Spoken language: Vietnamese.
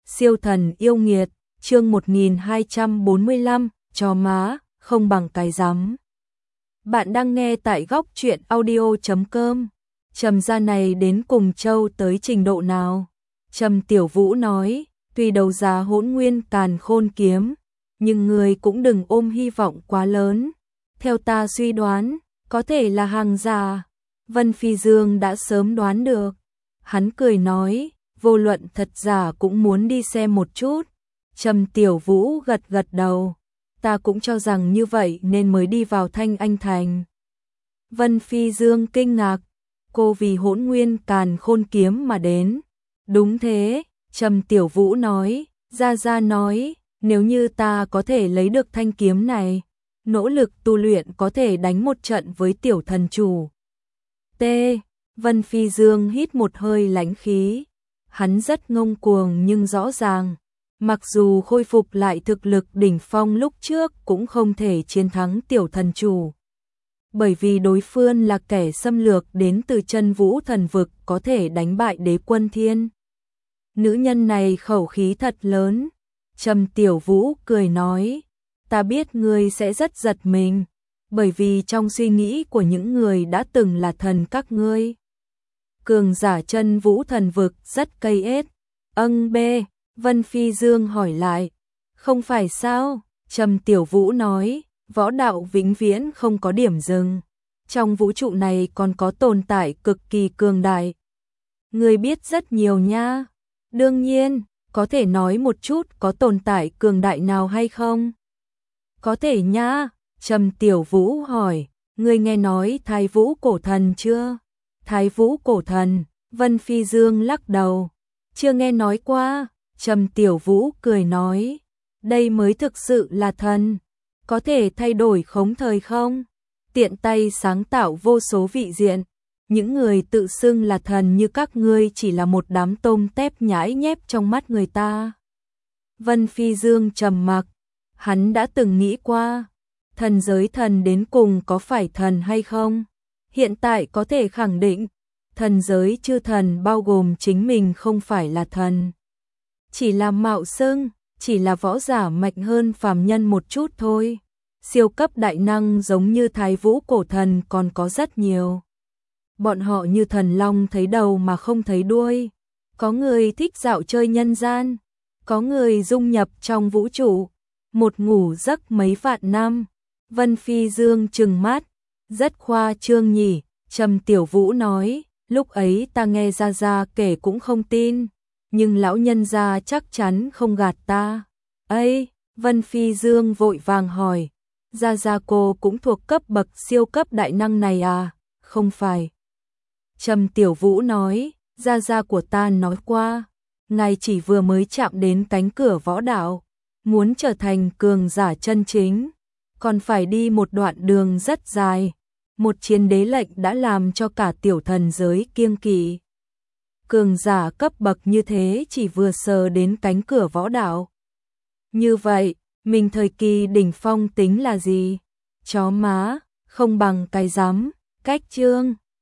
Siêu thần yêu nghiệt, chương 1245, chó má, không bằng cái rắm. Bạn đang nghe tại góc truyện audio.com. Trầm gia này đến cùng Châu tới trình độ nào? Trầm Tiểu Vũ nói, tuy đấu giá Hỗn Nguyên Càn Khôn kiếm, nhưng người cũng đừng ôm hy vọng quá lớn. Theo ta suy đoán, có thể là hàng giả. Vân Phi Dương đã sớm đoán được. Hắn cười nói, vô luận thật giả cũng muốn đi xem một chút. Trầm Tiểu Vũ gật gật đầu. Ta cũng cho rằng như vậy nên mới đi vào Thanh Anh Thành. Vân Phi Dương kinh ngạc. Cô vì Hỗn Nguyên Càn Khôn kiếm mà đến. Đúng thế, Trầm Tiểu Vũ nói. Gia Gia nói, nếu như ta có thể lấy được thanh kiếm này, nỗ lực tu luyện có thể đánh một trận với tiểu thần chủ. T. Vân Phi Dương hít một hơi lãnh khí. Hắn rất ngông cuồng nhưng rõ ràng, mặc dù khôi phục lại thực lực đỉnh phong lúc trước cũng không thể chiến thắng tiểu thần chủ. Bởi vì đối phương là kẻ xâm lược đến từ chân vũ thần vực, có thể đánh bại Đế Quân Thiên. Nữ nhân này khẩu khí thật lớn. Trầm Tiểu Vũ cười nói, ta biết ngươi sẽ rất giật mình, bởi vì trong suy nghĩ của những người đã từng là thần các ngươi, cường giả chân vũ thần vực rất cây ết. B. Vân Phi Dương hỏi lại, không phải sao? Trầm Tiểu Vũ nói, võ đạo vĩnh viễn không có điểm dừng. Trong vũ trụ này còn có tồn tại cực kỳ cường đại. Ngươi biết rất nhiều nha. Đương nhiên, có thể nói một chút có tồn tại cường đại nào hay không? Có thể nha. Trầm Tiểu Vũ hỏi, ngươi nghe nói Thái Vũ cổ thần chưa? Thái Vũ cổ thần? Vân Phi Dương lắc đầu, chưa nghe nói qua. Trầm Tiểu Vũ cười nói, đây mới thực sự là thần, có thể thay đổi khống thời không, tiện tay sáng tạo vô số vị diện. Những người tự xưng là thần như các ngươi chỉ là một đám tôm tép nhãi nhép trong mắt người ta. Vân Phi Dương trầm mặc, hắn đã từng nghĩ qua, thần giới thần đến cùng có phải thần hay không? Hiện tại có thể khẳng định, thần giới chư thần bao gồm chính mình không phải là thần. Chỉ là mạo xưng, chỉ là võ giả mạnh hơn phàm nhân một chút thôi. Siêu cấp đại năng giống như Thái Vũ cổ thần còn có rất nhiều. Bọn họ như thần long thấy đầu mà không thấy đuôi. Có người thích dạo chơi nhân gian, có người dung nhập trong vũ trụ, một ngủ giấc mấy vạn năm. Vân Phi Dương trừng mắt, rất khoa trương nhỉ. Trầm Tiểu Vũ nói, lúc ấy ta nghe Gia Gia kể cũng không tin, nhưng lão nhân gia chắc chắn không gạt ta. Ấy, Vân Phi Dương vội vàng hỏi, Gia Gia cô cũng thuộc cấp bậc siêu cấp đại năng này à? Không phải. Trầm Tiểu Vũ nói, Gia Gia của ta nói qua, ngài chỉ vừa mới chạm đến cánh cửa võ đạo, muốn trở thành cường giả chân chính, còn phải đi một đoạn đường rất dài. Một chiến đế lệnh đã làm cho cả tiểu thần giới kiêng kỵ. Cường giả cấp bậc như thế chỉ vừa sờ đến cánh cửa võ đạo. Như vậy, mình thời kỳ đỉnh phong tính là gì? Chó má, không bằng cái rắm. Cách chương